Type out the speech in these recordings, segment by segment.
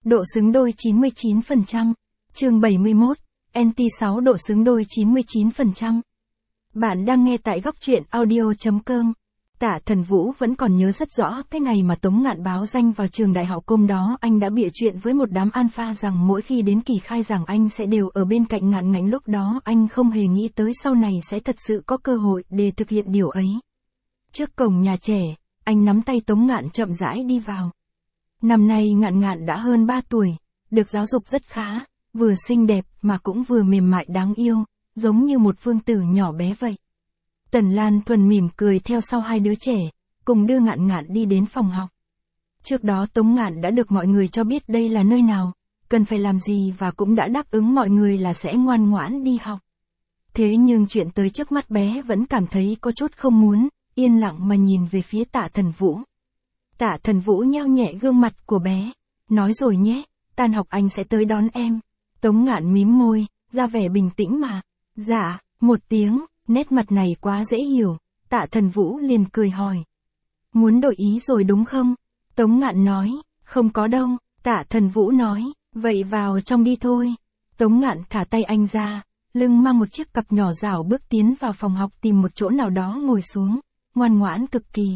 độ xứng đôi 99%. Chương 71, NT6 độ xứng đôi 99%. Bạn đang nghe tại góc truyện audio.com. Tạ Thần Vũ vẫn còn nhớ rất rõ cái ngày mà Tống Ngạn báo danh vào trường đại học. Hôm đó anh đã bịa chuyện với một đám alpha rằng mỗi khi đến kỳ khai giảng anh sẽ đều ở bên cạnh Ngạn Ngạnh. Lúc đó anh không hề nghĩ tới sau này sẽ thật sự có cơ hội để thực hiện điều ấy. Trước cổng nhà trẻ, anh nắm tay Tống Ngạn chậm rãi đi vào. Năm nay Ngạn Ngạn đã hơn 3 tuổi, được giáo dục rất khá, vừa xinh đẹp mà cũng vừa mềm mại đáng yêu, giống như một vương tử nhỏ bé vậy. Tần Lan Thuần mỉm cười theo sau hai đứa trẻ, cùng đưa Ngạn Ngạn đi đến phòng học. Trước đó Tống Ngạn đã được mọi người cho biết đây là nơi nào, cần phải làm gì và cũng đã đáp ứng mọi người là sẽ ngoan ngoãn đi học. Thế nhưng chuyện tới trước mắt bé vẫn cảm thấy có chút không muốn, yên lặng mà nhìn về phía Tạ Thần Vũ. Tạ Thần Vũ nheo nhẹ gương mặt của bé, nói rồi nhé, tan học anh sẽ tới đón em. Tống Ngạn mím môi, ra vẻ bình tĩnh mà. Dạ, một tiếng, nét mặt này quá dễ hiểu, Tạ Thần Vũ liền cười hỏi. Muốn đổi ý rồi đúng không? Tống Ngạn nói, không có đâu. Tạ Thần Vũ nói, vậy vào trong đi thôi. Tống Ngạn thả tay anh ra, lưng mang một chiếc cặp nhỏ dảo bước tiến vào phòng học tìm một chỗ nào đó ngồi xuống, ngoan ngoãn cực kỳ.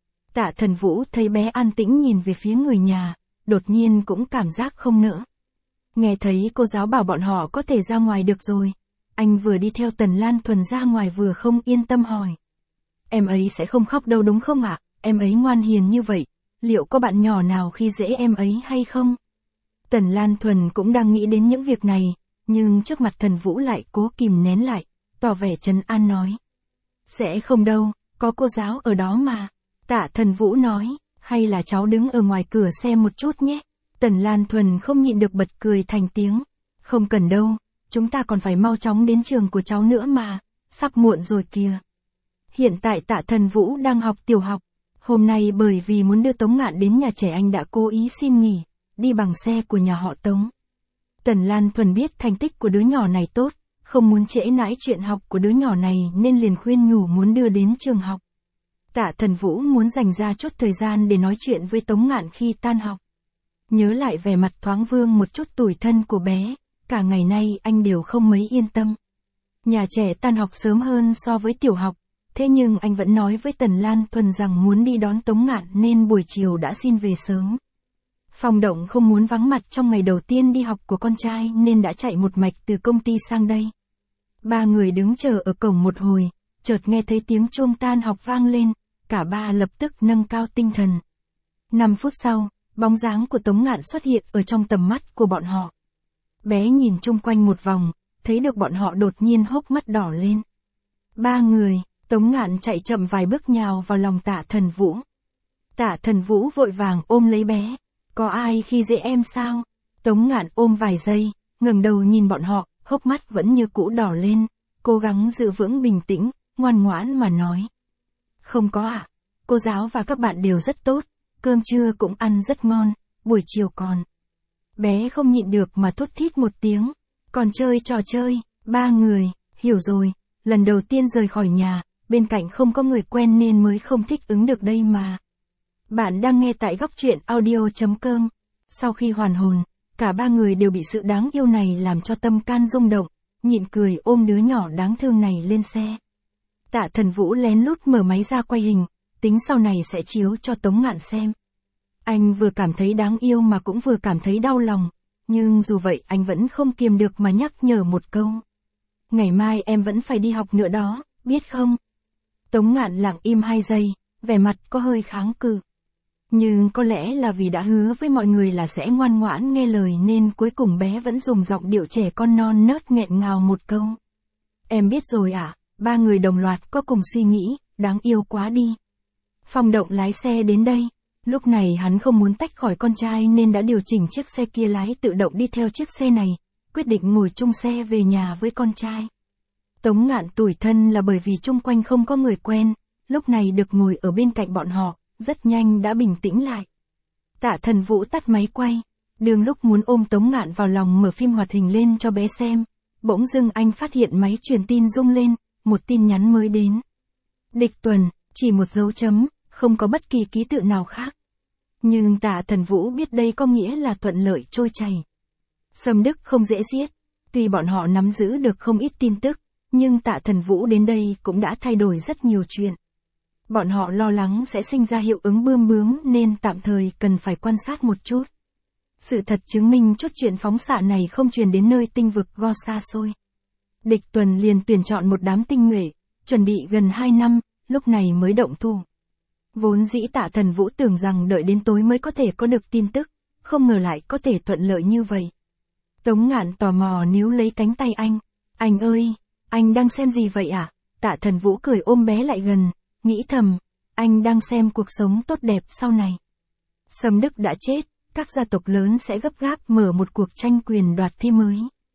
Tạ Thần Vũ thấy bé an tĩnh nhìn về phía người nhà, đột nhiên cũng cảm giác không nỡ. Nghe thấy cô giáo bảo bọn họ có thể ra ngoài được rồi, anh vừa đi theo Tần Lan Thuần ra ngoài vừa không yên tâm hỏi. Em ấy sẽ không khóc đâu đúng không ạ? Em ấy ngoan hiền như vậy, liệu có bạn nhỏ nào khi dễ em ấy hay không? Tần Lan Thuần cũng đang nghĩ đến những việc này, nhưng trước mặt Thần Vũ lại cố kìm nén lại, tỏ vẻ trấn an nói. Sẽ không đâu, có cô giáo ở đó mà. Tạ Thần Vũ nói, hay là cháu đứng ở ngoài cửa xem một chút nhé. Tần Lan Thuần không nhịn được bật cười thành tiếng. Không cần đâu, chúng ta còn phải mau chóng đến trường của cháu nữa mà, sắp muộn rồi kìa. Hiện tại Tạ Thần Vũ đang học tiểu học. Hôm nay bởi vì muốn đưa Tống Ngạn đến nhà trẻ anh đã cố ý xin nghỉ, đi bằng xe của nhà họ Tống. Tần Lan Thuần biết thành tích của đứa nhỏ này tốt, không muốn trễ nải chuyện học của đứa nhỏ này nên liền khuyên nhủ muốn đưa đến trường học. Tạ Thần Vũ muốn dành ra chút thời gian để nói chuyện với Tống Ngạn khi tan học. Nhớ lại vẻ mặt thoáng vương một chút tủi thân của bé, cả ngày nay anh đều không mấy yên tâm. Nhà trẻ tan học sớm hơn so với tiểu học, thế nhưng anh vẫn nói với Tần Lan Thuần rằng muốn đi đón Tống Ngạn nên buổi chiều đã xin về sớm. Phòng Động không muốn vắng mặt trong ngày đầu tiên đi học của con trai nên đã chạy một mạch từ công ty sang đây. Ba người đứng chờ ở cổng một hồi, chợt nghe thấy tiếng chuông tan học vang lên, cả ba lập tức nâng cao tinh thần. 5 phút sau, bóng dáng của Tống Ngạn xuất hiện ở trong tầm mắt của bọn họ. Bé nhìn chung quanh một vòng, thấy được bọn họ đột nhiên hốc mắt đỏ lên. Ba người, Tống Ngạn chạy chậm vài bước nhào vào lòng Tạ Thần Vũ. Tạ Thần Vũ vội vàng ôm lấy bé. Có ai khi dễ em sao? Tống Ngạn ôm vài giây, ngẩng đầu nhìn bọn họ, hốc mắt vẫn như cũ đỏ lên, cố gắng giữ vững bình tĩnh, ngoan ngoãn mà nói. Không có ạ, cô giáo và các bạn đều rất tốt, cơm trưa cũng ăn rất ngon, buổi chiều còn. Bé không nhịn được mà thốt thít một tiếng, còn chơi trò chơi. Ba người, hiểu rồi, lần đầu tiên rời khỏi nhà, bên cạnh không có người quen nên mới không thích ứng được đây mà. Bạn đang nghe tại góc truyện audio.com. Sau khi hoàn hồn, cả ba người đều bị sự đáng yêu này làm cho tâm can rung động, nhịn cười ôm đứa nhỏ đáng thương này lên xe. Tạ Thần Vũ lén lút mở máy ra quay hình, tính sau này sẽ chiếu cho Tống Ngạn xem. Anh vừa cảm thấy đáng yêu mà cũng vừa cảm thấy đau lòng, nhưng dù vậy anh vẫn không kiềm được mà nhắc nhở một câu. Ngày mai em vẫn phải đi học nữa đó, biết không? Tống Ngạn lặng im 2 giây, vẻ mặt có hơi kháng cự. Nhưng có lẽ là vì đã hứa với mọi người là sẽ ngoan ngoãn nghe lời nên cuối cùng bé vẫn dùng giọng điệu trẻ con non nớt nghẹn ngào một câu. Em biết rồi ạ. Ba người đồng loạt có cùng suy nghĩ, đáng yêu quá đi. Phòng Động lái xe đến đây. Lúc này hắn không muốn tách khỏi con trai nên đã điều chỉnh chiếc xe kia lái tự động đi theo chiếc xe này, quyết định ngồi chung xe về nhà với con trai. Tống Ngạn tủi thân là bởi vì chung quanh không có người quen, lúc này được ngồi ở bên cạnh bọn họ, rất nhanh đã bình tĩnh lại. Tạ Thần Vũ tắt máy quay, đường lúc muốn ôm Tống Ngạn vào lòng mở phim hoạt hình lên cho bé xem, bỗng dưng anh phát hiện máy truyền tin rung lên, một tin nhắn mới đến. Địch Tuần, chỉ một dấu chấm, không có bất kỳ ký tự nào khác. Nhưng Tạ Thần Vũ biết đây có nghĩa là thuận lợi trôi chảy. Sâm Đức không dễ giết, tuy bọn họ nắm giữ được không ít tin tức, nhưng Tạ Thần Vũ đến đây cũng đã thay đổi rất nhiều chuyện. Bọn họ lo lắng sẽ sinh ra hiệu ứng bươm bướm nên tạm thời cần phải quan sát một chút. Sự thật chứng minh chút chuyện phóng xạ này không truyền đến nơi tinh vực Go xa xôi. Địch Tuần liền tuyển chọn một đám tinh nhuệ, chuẩn bị gần 2 năm, lúc này mới động thủ. Vốn dĩ Tạ Thần Vũ tưởng rằng đợi đến tối mới có thể có được tin tức, không ngờ lại có thể thuận lợi như vậy. Tống Ngạn tò mò níu lấy cánh tay anh. Anh ơi, anh đang xem gì vậy ạ? Tạ Thần Vũ cười ôm bé lại gần, nghĩ thầm, anh đang xem cuộc sống tốt đẹp sau này. Sâm Đức đã chết, các gia tộc lớn sẽ gấp gáp mở một cuộc tranh quyền đoạt thi mới.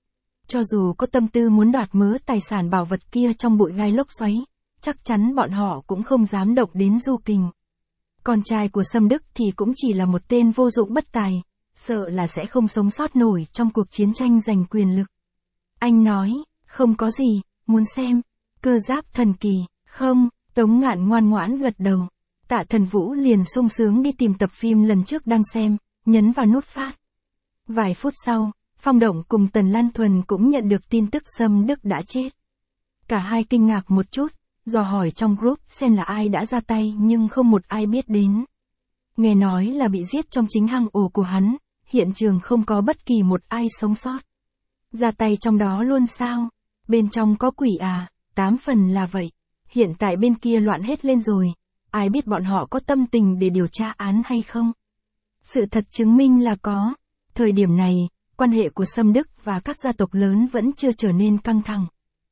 Cho dù có tâm tư muốn đoạt mớ tài sản bảo vật kia trong bụi gai lốc xoáy, chắc chắn bọn họ cũng không dám động đến Du Kình. Con trai của Sâm Đức thì cũng chỉ là một tên vô dụng bất tài, sợ là sẽ không sống sót nổi trong cuộc chiến tranh giành quyền lực. Anh nói, không có gì, muốn xem, Cơ Giáp Thần Kỳ, không, Tống Ngạn ngoan ngoãn gật đầu. Tạ Thần Vũ liền sung sướng đi tìm tập phim lần trước đang xem, nhấn vào nút phát. Vài phút sau, Phong Động cùng Tần Lan Thuần cũng nhận được tin tức Sâm Đức đã chết. Cả hai kinh ngạc một chút, dò hỏi trong group xem là ai đã ra tay nhưng không một ai biết đến. Nghe nói là bị giết trong chính hang ổ của hắn, hiện trường không có bất kỳ một ai sống sót. Ra tay trong đó luôn sao? Bên trong có quỷ à? 8 phần là vậy. Hiện tại bên kia loạn hết lên rồi, ai biết bọn họ có tâm tình để điều tra án hay không? Sự thật chứng minh là có. Thời điểm này, quan hệ của Sâm Đức và các gia tộc lớn vẫn chưa trở nên căng thẳng.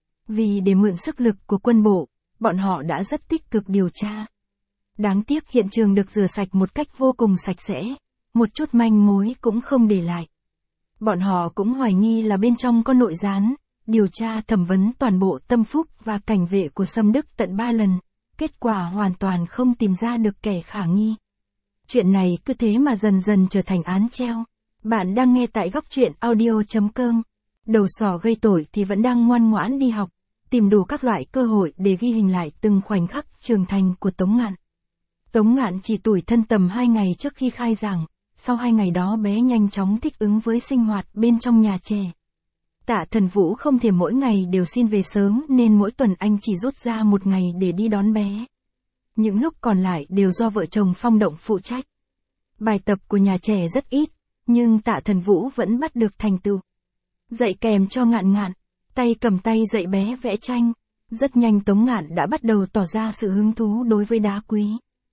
Vì để mượn sức lực của quân bộ, bọn họ đã rất tích cực điều tra. Đáng tiếc hiện trường được rửa sạch một cách vô cùng sạch sẽ, một chút manh mối cũng không để lại. Bọn họ cũng hoài nghi là bên trong có nội gián, điều tra thẩm vấn toàn bộ tâm phúc và cảnh vệ của Sâm Đức tận 3 lần, kết quả hoàn toàn không tìm ra được kẻ khả nghi. Chuyện này cứ thế mà dần dần trở thành án treo. Bạn đang nghe tại góc truyện audio.com. Đầu sỏ gây tội thì vẫn đang ngoan ngoãn đi học, tìm đủ các loại cơ hội để ghi hình lại từng khoảnh khắc trưởng thành của Tống Ngạn. Tống Ngạn chỉ tủi thân tầm 2 ngày trước khi khai giảng, sau 2 ngày đó bé nhanh chóng thích ứng với sinh hoạt bên trong nhà trẻ. Tạ Thần Vũ không thể mỗi ngày đều xin về sớm nên mỗi tuần anh chỉ rút ra 1 ngày để đi đón bé. Những lúc còn lại đều do vợ chồng Phong Động phụ trách. Bài tập của nhà trẻ rất ít, nhưng Tạ Thần Vũ vẫn bắt được thành tựu. Dạy kèm cho Ngạn Ngạn, tay cầm tay dạy bé vẽ tranh. Rất nhanh Tống Ngạn đã bắt đầu tỏ ra sự hứng thú đối với đá quý.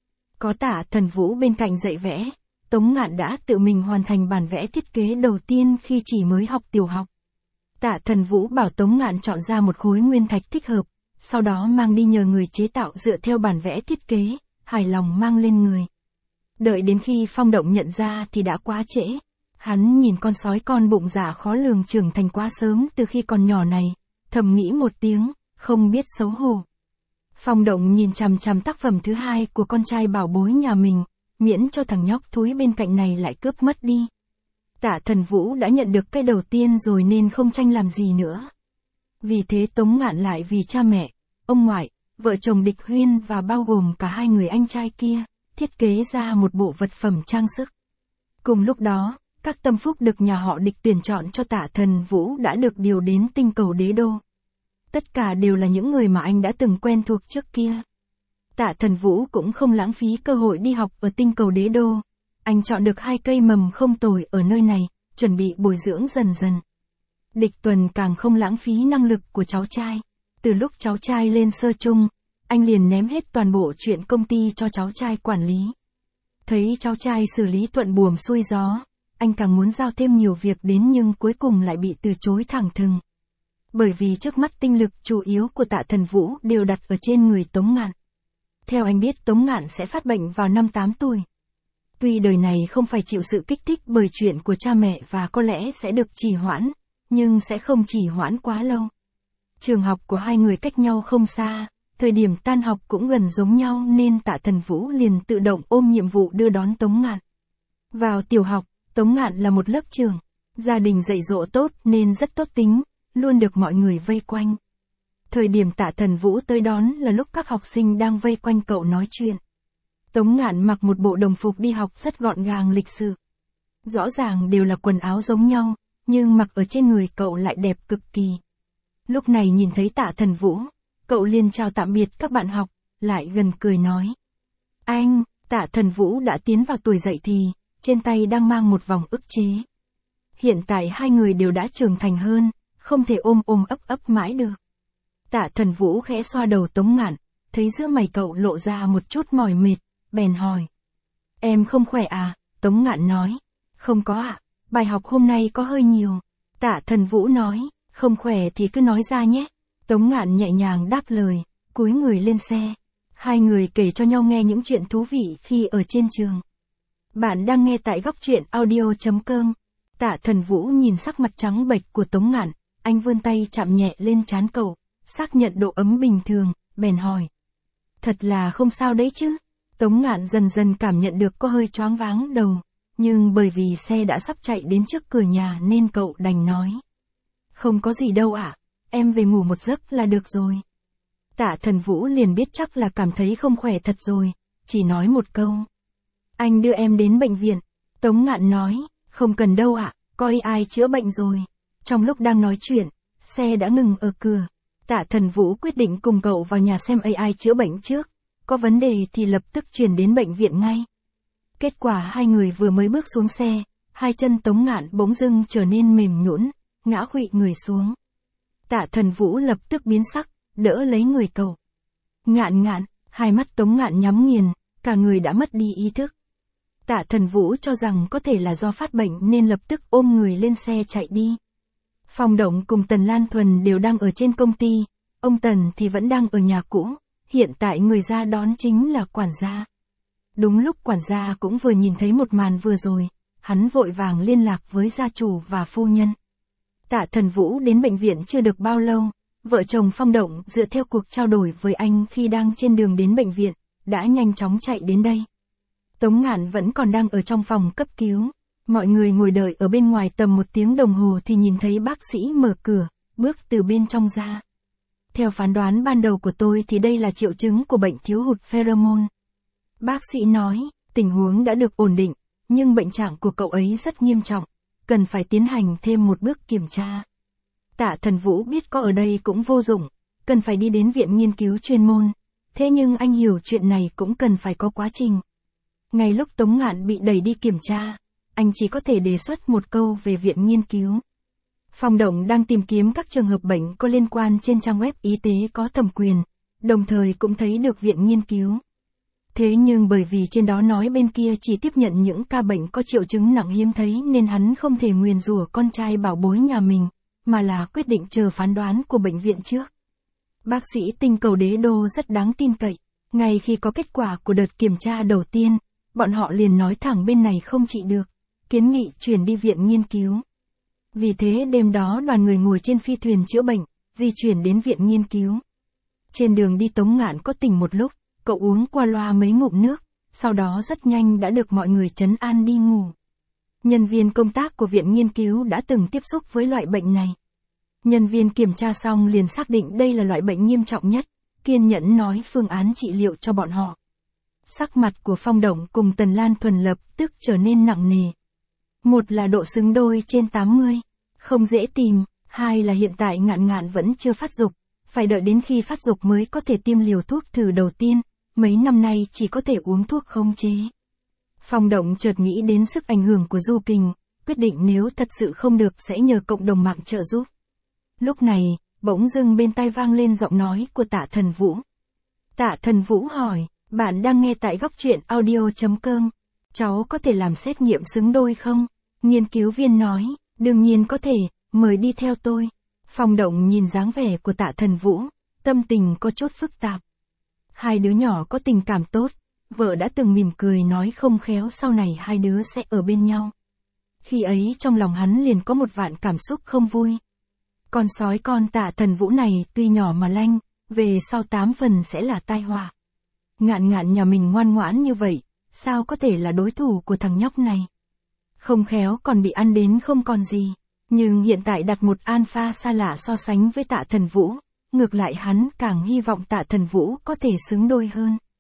Có Tạ Thần Vũ bên cạnh dạy vẽ, Tống Ngạn đã tự mình hoàn thành bản vẽ thiết kế đầu tiên khi chỉ mới học tiểu học. Tạ Thần Vũ bảo Tống Ngạn chọn ra một khối nguyên thạch thích hợp, sau đó mang đi nhờ người chế tạo dựa theo bản vẽ thiết kế, hài lòng mang lên người. Đợi đến khi Phong Động nhận ra thì đã quá trễ. Hắn nhìn con sói con bụng dạ khó lường trưởng thành quá sớm từ khi còn nhỏ này, thầm nghĩ một tiếng, không biết xấu hổ. Phong Động nhìn chằm chằm tác phẩm thứ 2 của con trai bảo bối nhà mình, miễn cho thằng nhóc thúi bên cạnh này lại cướp mất đi. Tạ Thần Vũ đã nhận được cái đầu tiên rồi nên không tranh làm gì nữa. Vì thế Tống Ngạn lại vì cha mẹ, ông ngoại, vợ chồng Địch Huyên và bao gồm cả 2 người anh trai kia, thiết kế ra một bộ vật phẩm trang sức. Cùng lúc đó, các tâm phúc được nhà họ Địch tuyển chọn cho Tạ Thần Vũ đã được điều đến tinh cầu Đế Đô. Tất cả đều là những người mà anh đã từng quen thuộc trước kia. Tạ Thần Vũ cũng không lãng phí cơ hội đi học ở tinh cầu Đế Đô. Anh chọn được 2 cây mầm không tồi ở nơi này, chuẩn bị bồi dưỡng dần dần. Địch Tuần càng không lãng phí năng lực của cháu trai. Từ lúc cháu trai lên sơ trung, anh liền ném hết toàn bộ chuyện công ty cho cháu trai quản lý. Thấy cháu trai xử lý thuận buồm xuôi gió, anh càng muốn giao thêm nhiều việc đến nhưng cuối cùng lại bị từ chối thẳng thừng. Bởi vì trước mắt tinh lực chủ yếu của Tạ Thần Vũ đều đặt ở trên người Tống Ngạn. Theo anh biết Tống Ngạn sẽ phát bệnh vào năm 8 tuổi. Tuy đời này không phải chịu sự kích thích bởi chuyện của cha mẹ và có lẽ sẽ được trì hoãn, nhưng sẽ không trì hoãn quá lâu. Trường học của 2 người cách nhau không xa, thời điểm tan học cũng gần giống nhau nên Tạ Thần Vũ liền tự động ôm nhiệm vụ đưa đón Tống Ngạn. Vào tiểu học, Tống Ngạn là một lớp trưởng, gia đình dạy dỗ tốt nên rất tốt tính, luôn được mọi người vây quanh. Thời điểm Tạ Thần Vũ tới đón là lúc các học sinh đang vây quanh cậu nói chuyện. Tống Ngạn mặc một bộ đồng phục đi học rất gọn gàng lịch sự. Rõ ràng đều là quần áo giống nhau, nhưng mặc ở trên người cậu lại đẹp cực kỳ. Lúc này nhìn thấy Tạ Thần Vũ, cậu liền chào tạm biệt các bạn học, lại gần cười nói. Anh, Tạ Thần Vũ đã tiến vào tuổi dậy thì, trên tay đang mang một vòng ức chế. Hiện tại hai người đều đã trưởng thành hơn, không thể ôm ôm ấp ấp mãi được. Tạ Thần Vũ khẽ xoa đầu Tống Ngạn, thấy giữa mày cậu lộ ra một chút mỏi mệt, bèn hỏi. Em không khỏe à? Tống Ngạn nói. Không có ạ, bài học hôm nay có hơi nhiều. Tạ Thần Vũ nói, không khỏe thì cứ nói ra nhé. Tống Ngạn nhẹ nhàng đáp lời, cúi người lên xe. Hai người kể cho nhau nghe những chuyện thú vị khi ở trên trường. Bạn đang nghe tại góc truyện audio.com. Tạ Thần Vũ nhìn sắc mặt trắng bệch của Tống Ngạn, anh vươn tay chạm nhẹ lên trán cậu, xác nhận độ ấm bình thường, bèn hỏi. Thật là không sao đấy chứ? Tống Ngạn dần dần cảm nhận được có hơi choáng váng đầu, nhưng bởi vì xe đã sắp chạy đến trước cửa nhà nên cậu đành nói. Không có gì đâu ạ, em về ngủ một giấc là được rồi. Tạ Thần Vũ liền biết chắc là cảm thấy không khỏe thật rồi, chỉ nói một câu. Anh đưa em đến bệnh viện. Tống Ngạn nói, không cần đâu ạ, coi ai chữa bệnh rồi. Trong lúc đang nói chuyện, xe đã ngừng ở cửa. Tạ Thần Vũ quyết định cùng cậu vào nhà xem ai chữa bệnh trước. Có vấn đề thì lập tức chuyển đến bệnh viện ngay. Kết quả hai người vừa mới bước xuống xe, hai chân Tống Ngạn bỗng dưng trở nên mềm nhũn, ngã khuỵu người xuống. Tạ Thần Vũ lập tức biến sắc, đỡ lấy người cậu. Ngạn Ngạn, hai mắt Tống Ngạn nhắm nghiền, cả người đã mất đi ý thức. Tạ Thần Vũ cho rằng có thể là do phát bệnh nên lập tức ôm người lên xe chạy đi. Phong Động cùng Tần Lan Thuần đều đang ở trên công ty, ông Tần thì vẫn đang ở nhà cũ, hiện tại người ra đón chính là quản gia. Đúng lúc quản gia cũng vừa nhìn thấy một màn vừa rồi, hắn vội vàng liên lạc với gia chủ và phu nhân. Tạ Thần Vũ đến bệnh viện chưa được bao lâu, vợ chồng Phong Động dựa theo cuộc trao đổi với anh khi đang trên đường đến bệnh viện, đã nhanh chóng chạy đến đây. Tống Ngạn vẫn còn đang ở trong phòng cấp cứu, mọi người ngồi đợi ở bên ngoài tầm 1 tiếng đồng hồ thì nhìn thấy bác sĩ mở cửa, bước từ bên trong ra. Theo phán đoán ban đầu của tôi thì đây là triệu chứng của bệnh thiếu hụt pheromone. Bác sĩ nói, tình huống đã được ổn định, nhưng bệnh trạng của cậu ấy rất nghiêm trọng, cần phải tiến hành thêm một bước kiểm tra. Tạ Thần Vũ biết có ở đây cũng vô dụng, cần phải đi đến viện nghiên cứu chuyên môn, thế nhưng anh hiểu chuyện này cũng cần phải có quá trình. Ngay lúc Tống Ngạn bị đẩy đi kiểm tra, anh chỉ có thể đề xuất một câu về viện nghiên cứu. Phong Động đang tìm kiếm các trường hợp bệnh có liên quan trên trang web y tế có thẩm quyền, đồng thời cũng thấy được viện nghiên cứu. Thế nhưng bởi vì trên đó nói bên kia chỉ tiếp nhận những ca bệnh có triệu chứng nặng hiếm thấy nên hắn không thể nguyền rủa con trai bảo bối nhà mình, mà là quyết định chờ phán đoán của bệnh viện trước. Bác sĩ Tinh Cầu Đế Đô rất đáng tin cậy, ngay khi có kết quả của đợt kiểm tra đầu tiên, bọn họ liền nói thẳng bên này không trị được, kiến nghị chuyển đi viện nghiên cứu. Vì thế đêm đó đoàn người ngồi trên phi thuyền chữa bệnh, di chuyển đến viện nghiên cứu. Trên đường đi Tống Ngạn có tỉnh một lúc, cậu uống qua loa mấy ngụm nước, sau đó rất nhanh đã được mọi người trấn an đi ngủ. Nhân viên công tác của viện nghiên cứu đã từng tiếp xúc với loại bệnh này. Nhân viên kiểm tra xong liền xác định đây là loại bệnh nghiêm trọng nhất, kiên nhẫn nói phương án trị liệu cho bọn họ. Sắc mặt của Phong Động cùng Tần Lan Thuần lập tức trở nên nặng nề. Một là độ xứng đôi trên 80, không dễ tìm, hai là hiện tại Ngạn Ngạn vẫn chưa phát dục, phải đợi đến khi phát dục mới có thể tiêm liều thuốc thử đầu tiên, mấy năm nay chỉ có thể uống thuốc khống chế. Phong Động chợt nghĩ đến sức ảnh hưởng của Du Kình, quyết định nếu thật sự không được sẽ nhờ cộng đồng mạng trợ giúp. Lúc này, bỗng dưng bên tai vang lên giọng nói của Tạ Thần Vũ. Tạ Thần Vũ hỏi, bạn đang nghe tại góc truyện audio.com, cháu có thể làm xét nghiệm xứng đôi không? Nghiên cứu viên nói, đương nhiên có thể, mời đi theo tôi. Phong Động nhìn dáng vẻ của Tạ Thần Vũ, tâm tình có chút phức tạp. Hai đứa nhỏ có tình cảm tốt, vợ đã từng mỉm cười nói không khéo sau này hai đứa sẽ ở bên nhau. Khi ấy trong lòng hắn liền có một vạn cảm xúc không vui. Con sói con Tạ Thần Vũ này tuy nhỏ mà lanh, về sau 8 phần sẽ là tai họa. Ngạn Ngạn nhà mình ngoan ngoãn như vậy, sao có thể là đối thủ của thằng nhóc này? Không khéo còn bị ăn đến không còn gì. Nhưng hiện tại đặt một alpha xa lạ so sánh với Tạ Thần Vũ, ngược lại hắn càng hy vọng Tạ Thần Vũ có thể xứng đôi hơn.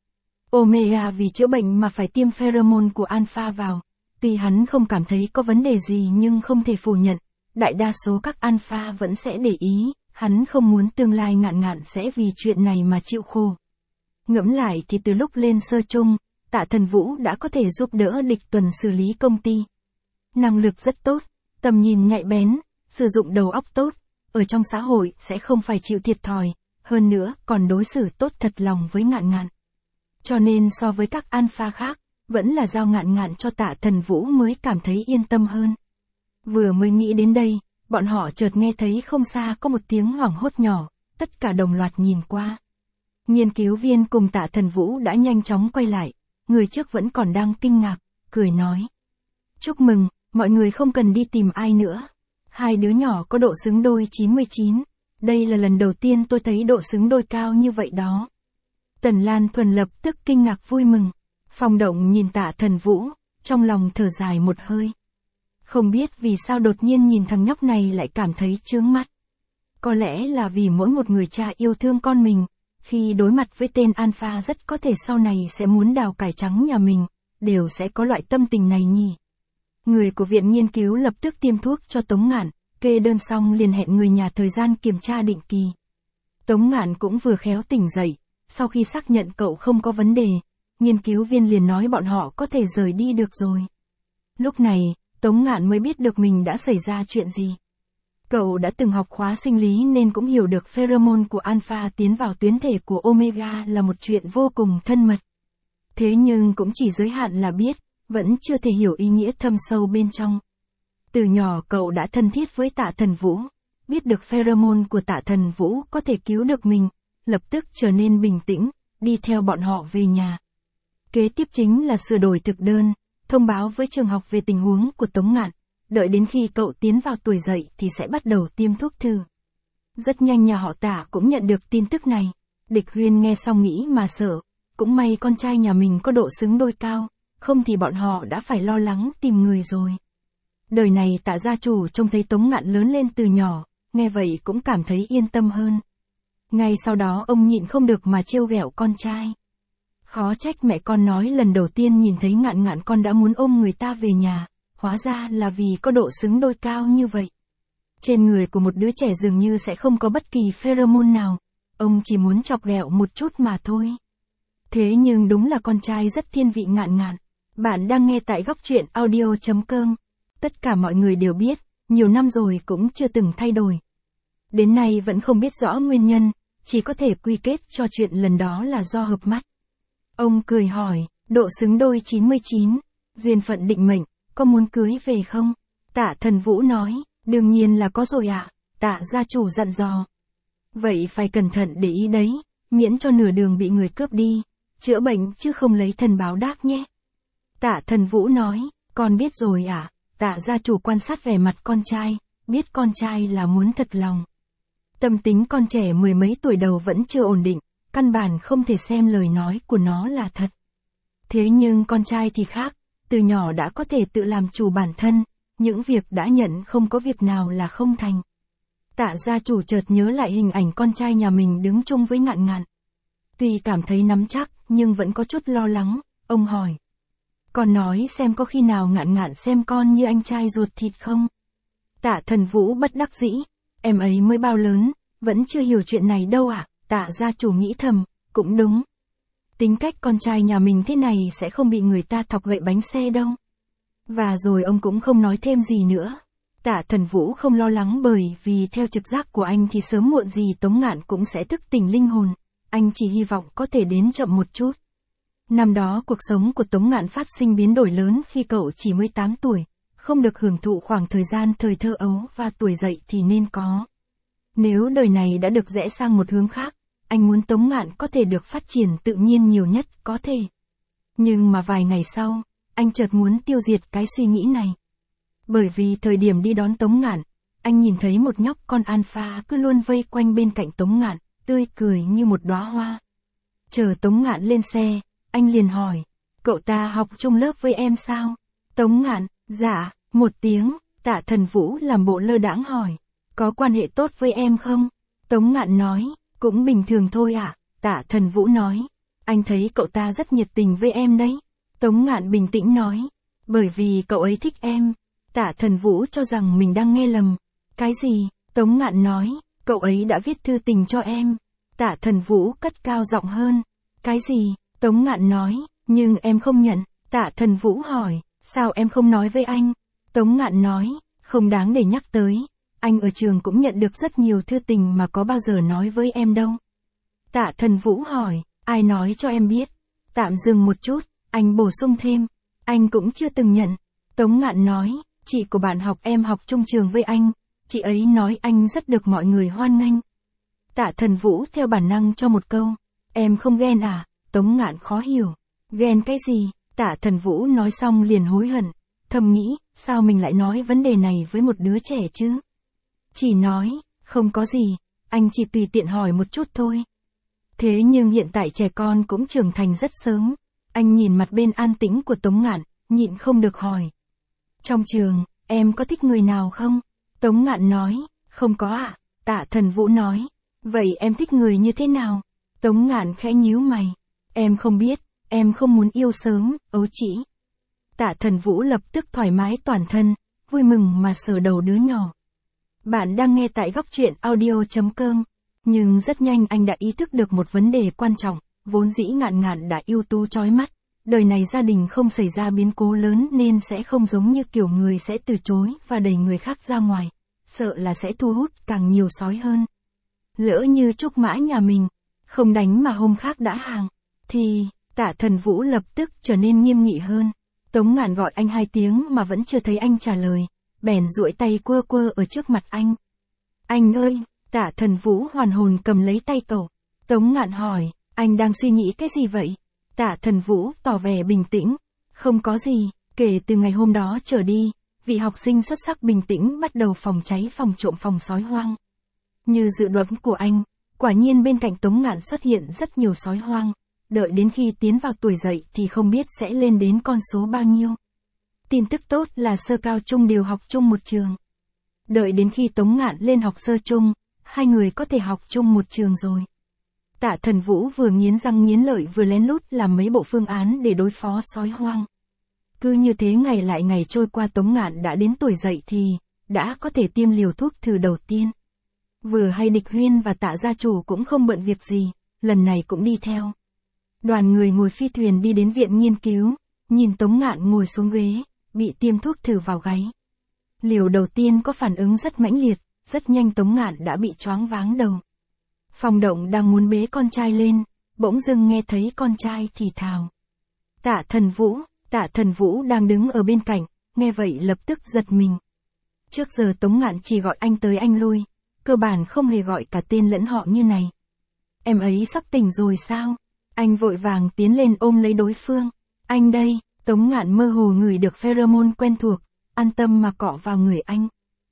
Omega vì chữa bệnh mà phải tiêm pheromone của alpha vào. Tuy hắn không cảm thấy có vấn đề gì nhưng không thể phủ nhận, đại đa số các alpha vẫn sẽ để ý, hắn không muốn tương lai Ngạn Ngạn sẽ vì chuyện này mà chịu khổ. Ngẫm lại thì từ lúc lên sơ trung, Tạ Thần Vũ đã có thể giúp đỡ Địch Tuần xử lý công ty. Năng lực rất tốt, tầm nhìn nhạy bén, sử dụng đầu óc tốt, ở trong xã hội sẽ không phải chịu thiệt thòi, hơn nữa còn đối xử tốt thật lòng với Ngạn Ngạn. Cho nên so với các alpha khác, vẫn là giao Ngạn Ngạn cho Tạ Thần Vũ mới cảm thấy yên tâm hơn. Vừa mới nghĩ đến đây, bọn họ chợt nghe thấy không xa có một tiếng hoảng hốt nhỏ, tất cả đồng loạt nhìn qua. Nghiên cứu viên cùng Tạ Thần Vũ đã nhanh chóng quay lại, người trước vẫn còn đang kinh ngạc, cười nói. Chúc mừng, mọi người không cần đi tìm ai nữa. Hai đứa nhỏ có độ xứng đôi 99, đây là lần đầu tiên tôi thấy độ xứng đôi cao như vậy đó. Tần Lan Thuần lập tức kinh ngạc vui mừng. Phong Động nhìn Tạ Thần Vũ, trong lòng thở dài một hơi. Không biết vì sao đột nhiên nhìn thằng nhóc này lại cảm thấy chướng mắt. Có lẽ là vì mỗi một người cha yêu thương con mình, khi đối mặt với tên alpha rất có thể sau này sẽ muốn đào cải trắng nhà mình, đều sẽ có loại tâm tình này nhỉ. Người của viện nghiên cứu lập tức tiêm thuốc cho Tống Ngạn, kê đơn xong liền hẹn người nhà thời gian kiểm tra định kỳ. Tống Ngạn cũng vừa khéo tỉnh dậy, sau khi xác nhận cậu không có vấn đề, nghiên cứu viên liền nói bọn họ có thể rời đi được rồi. Lúc này, Tống Ngạn mới biết được mình đã xảy ra chuyện gì. Cậu đã từng học khóa sinh lý nên cũng hiểu được pheromone của alpha tiến vào tuyến thể của omega là một chuyện vô cùng thân mật. Thế nhưng cũng chỉ giới hạn là biết, vẫn chưa thể hiểu ý nghĩa thâm sâu bên trong. Từ nhỏ cậu đã thân thiết với Tạ Thần Vũ, biết được pheromone của Tạ Thần Vũ có thể cứu được mình, lập tức trở nên bình tĩnh, đi theo bọn họ về nhà. Kế tiếp chính là sửa đổi thực đơn, thông báo với trường học về tình huống của Tống Ngạn, đợi đến khi cậu tiến vào tuổi dậy thì sẽ bắt đầu tiêm thuốc thử. Rất nhanh nhà họ Tạ cũng nhận được tin tức này, Địch Huyên nghe xong nghĩ mà sợ, cũng may con trai nhà mình có độ xứng đôi cao, không thì bọn họ đã phải lo lắng tìm người rồi. Đời này Tạ gia chủ trông thấy Tống Ngạn lớn lên từ nhỏ, nghe vậy cũng cảm thấy yên tâm hơn. Ngay sau đó ông nhịn không được mà trêu ghẹo con trai. Khó trách mẹ con nói lần đầu tiên nhìn thấy Ngạn Ngạn con đã muốn ôm người ta về nhà, hóa ra là vì có độ xứng đôi cao như vậy. Trên người của một đứa trẻ dường như sẽ không có bất kỳ pheromone nào, ông chỉ muốn chọc ghẹo một chút mà thôi. Thế nhưng đúng là con trai rất thiên vị Ngạn Ngạn. Bạn đang nghe tại Góc Truyện Audio.com. Tất cả mọi người đều biết, nhiều năm rồi cũng chưa từng thay đổi. Đến nay vẫn không biết rõ nguyên nhân, chỉ có thể quy kết cho chuyện lần đó là do hợp mắt. Ông cười hỏi, độ xứng đôi 99, duyên phận định mệnh, có muốn cưới về không? Tạ Thần Vũ nói, đương nhiên là có rồi ạ, Tạ gia chủ dặn dò. Vậy phải cẩn thận để ý đấy, miễn cho nửa đường bị người cướp đi, chữa bệnh chứ không lấy thần báo đáp nhé. Tạ Thần Vũ nói, con biết rồi ạ. Tạ gia chủ quan sát vẻ mặt con trai, biết con trai là muốn thật lòng. Tâm tính con trẻ mười mấy tuổi đầu vẫn chưa ổn định, căn bản không thể xem lời nói của nó là thật. Thế nhưng con trai thì khác, từ nhỏ đã có thể tự làm chủ bản thân, những việc đã nhận không có việc nào là không thành. Tạ gia chủ chợt nhớ lại hình ảnh con trai nhà mình đứng chung với Ngạn Ngạn. Tuy cảm thấy nắm chắc, nhưng vẫn có chút lo lắng, ông hỏi. Con nói xem có khi nào Ngạn Ngạn xem con như anh trai ruột thịt không? Tạ Thần Vũ bất đắc dĩ, em ấy mới bao lớn, vẫn chưa hiểu chuyện này đâu ạ. Tạ gia chủ nghĩ thầm, cũng đúng. Tính cách con trai nhà mình thế này sẽ không bị người ta thọc gậy bánh xe đâu. Và rồi ông cũng không nói thêm gì nữa. Tạ Thần Vũ không lo lắng bởi vì theo trực giác của anh thì sớm muộn gì Tống Ngạn cũng sẽ thức tỉnh linh hồn, anh chỉ hy vọng có thể đến chậm một chút. Năm đó cuộc sống của Tống Ngạn phát sinh biến đổi lớn khi cậu chỉ 18 tuổi, không được hưởng thụ khoảng thời gian thời thơ ấu và tuổi dậy thì nên có. Nếu đời này đã được rẽ sang một hướng khác, anh muốn Tống Ngạn có thể được phát triển tự nhiên nhiều nhất có thể. Nhưng mà vài ngày sau, anh chợt muốn tiêu diệt cái suy nghĩ này. Bởi vì thời điểm đi đón Tống Ngạn, anh nhìn thấy một nhóc con alpha cứ luôn vây quanh bên cạnh Tống Ngạn, tươi cười như một đóa hoa. Chờ Tống Ngạn lên xe, anh liền hỏi, cậu ta học chung lớp với em sao? Tống Ngạn, dạ, một tiếng. Tạ Thần Vũ làm bộ lơ đãng hỏi, có quan hệ tốt với em không? Tống Ngạn nói, cũng bình thường thôi ạ. Tạ Thần Vũ nói, Anh thấy cậu ta rất nhiệt tình với em đấy. Tống Ngạn bình tĩnh nói. Bởi vì cậu ấy thích em. Tạ Thần Vũ cho rằng mình đang nghe lầm. Cái gì? Tống Ngạn nói, cậu ấy đã viết thư tình cho em. Tạ Thần Vũ cất cao giọng hơn. Cái gì? Tống Ngạn nói, nhưng em không nhận. Tạ Thần Vũ hỏi, sao em không nói với anh? Tống Ngạn nói, không đáng để nhắc tới. Anh ở trường cũng nhận được rất nhiều thư tình mà có bao giờ nói với em đâu. Tạ Thần Vũ hỏi, ai nói cho em biết? Tạm dừng một chút, anh bổ sung thêm, anh cũng chưa từng nhận. Tống Ngạn nói, chị của bạn học em học chung trường với anh, chị ấy nói anh rất được mọi người hoan nghênh. Tạ Thần Vũ theo bản năng cho một câu, em không ghen à? Tống Ngạn khó hiểu, ghen cái gì? Tạ Thần Vũ nói xong liền hối hận, thầm nghĩ, sao mình lại nói vấn đề này với một đứa trẻ chứ? Chỉ nói, không có gì, anh chỉ tùy tiện hỏi một chút thôi. Thế nhưng hiện tại trẻ con cũng trưởng thành rất sớm. Anh nhìn mặt bên an tĩnh của Tống Ngạn, nhịn không được hỏi. Trong trường, em có thích người nào không? Tống Ngạn nói, không có ạ. Tạ Thần Vũ nói, vậy em thích người như thế nào? Tống Ngạn khẽ nhíu mày. Em không biết, em không muốn yêu sớm, ấu trĩ. Tạ Thần Vũ lập tức thoải mái toàn thân, vui mừng mà sờ đầu đứa nhỏ. Bạn đang nghe tại góc truyện audio.com. Nhưng rất nhanh anh đã ý thức được một vấn đề quan trọng, vốn dĩ Ngạn Ngạn đã ưu tú chói mắt. Đời này gia đình không xảy ra biến cố lớn nên sẽ không giống như kiểu người sẽ từ chối và đẩy người khác ra ngoài. Sợ là sẽ thu hút càng nhiều sói hơn. Lỡ như Trúc Mã nhà mình, không đánh mà hôm khác đã hàng, thì, Tạ Thần Vũ lập tức trở nên nghiêm nghị hơn. Tống Ngạn gọi anh 2 tiếng mà vẫn chưa thấy anh trả lời, bèn duỗi tay quơ quơ ở trước mặt anh. Anh ơi! Tạ Thần Vũ hoàn hồn cầm lấy tay cậu. Tống Ngạn hỏi, anh đang suy nghĩ cái gì vậy? Tạ Thần Vũ tỏ vẻ bình tĩnh. Không có gì, kể từ ngày hôm đó trở đi, vị học sinh xuất sắc bình tĩnh bắt đầu phòng cháy phòng trộm phòng sói hoang. Như dự đoán của anh, quả nhiên bên cạnh Tống Ngạn xuất hiện rất nhiều sói hoang. Đợi đến khi tiến vào tuổi dậy thì không biết sẽ lên đến con số bao nhiêu. Tin tức tốt là sơ cao trung đều học chung một trường. Đợi đến khi Tống Ngạn lên học sơ trung, 2 người có thể học chung một trường rồi. Tạ Thần Vũ vừa nghiến răng nghiến lợi vừa lén lút làm mấy bộ phương án để đối phó sói hoang. Cứ như thế ngày lại ngày trôi qua, Tống Ngạn đã đến tuổi dậy thì, đã có thể tiêm liều thuốc thử đầu tiên. Vừa hay Địch Huyên và Tạ gia chủ cũng không bận việc gì, lần này cũng đi theo. Đoàn người ngồi phi thuyền đi đến viện nghiên cứu, nhìn Tống Ngạn ngồi xuống ghế, bị tiêm thuốc thử vào gáy. Liều đầu tiên có phản ứng rất mãnh liệt, rất nhanh Tống Ngạn đã bị choáng váng đầu. Phòng Động đang muốn bế con trai lên, bỗng dưng nghe thấy con trai thì thào. Tạ Thần Vũ đang đứng ở bên cạnh, nghe vậy lập tức giật mình. Trước giờ Tống Ngạn chỉ gọi anh tới anh lui, cơ bản không hề gọi cả tên lẫn họ như này. Em ấy sắp tỉnh rồi sao? Anh vội vàng tiến lên ôm lấy đối phương. Anh đây, Tống Ngạn mơ hồ ngửi được pheromone quen thuộc, an tâm mà cọ vào người anh.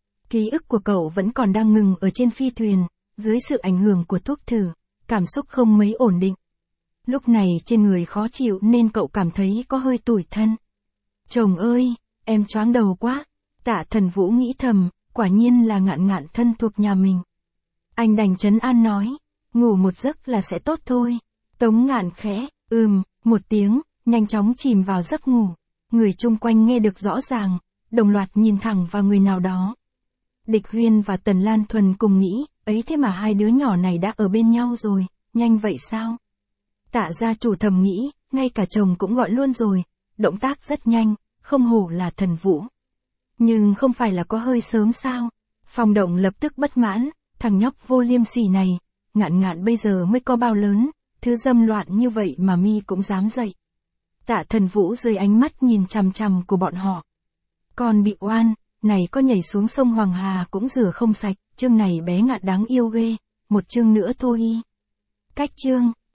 Ký ức của cậu vẫn còn đang ngừng ở trên phi thuyền, dưới sự ảnh hưởng của thuốc thử, cảm xúc không mấy ổn định. Lúc này trên người khó chịu nên cậu cảm thấy có hơi tủi thân. Chồng ơi, em choáng đầu quá. Tạ Thần Vũ nghĩ thầm, quả nhiên là Ngạn Ngạn thân thuộc nhà mình. Anh đành trấn an nói, ngủ một giấc là sẽ tốt thôi. Tống Ngạn khẽ, một tiếng, nhanh chóng chìm vào giấc ngủ. Người chung quanh nghe được rõ ràng, đồng loạt nhìn thẳng vào người nào đó. Địch Huyên và Tần Lan Thuần cùng nghĩ, ấy thế mà 2 đứa nhỏ này đã ở bên nhau rồi, nhanh vậy sao? Tạ gia chủ thầm nghĩ, ngay cả chồng cũng gọi luôn rồi, động tác rất nhanh, không hổ là Thần Vũ. Nhưng không phải là có hơi sớm sao? Phòng Động lập tức bất mãn, thằng nhóc vô liêm sỉ này, Ngạn Ngạn bây giờ mới có bao lớn, thứ dâm loạn như vậy mà mi cũng dám dậy. Tạ Thần Vũ dưới ánh mắt nhìn chằm chằm của bọn họ. Con bị oan, này có nhảy xuống sông Hoàng Hà cũng rửa không sạch, chương này bé Ngạn đáng yêu ghê, một chương nữa thôi y. Cách chương.